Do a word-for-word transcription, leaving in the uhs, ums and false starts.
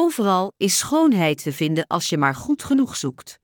Overal is schoonheid te vinden als je maar goed genoeg zoekt.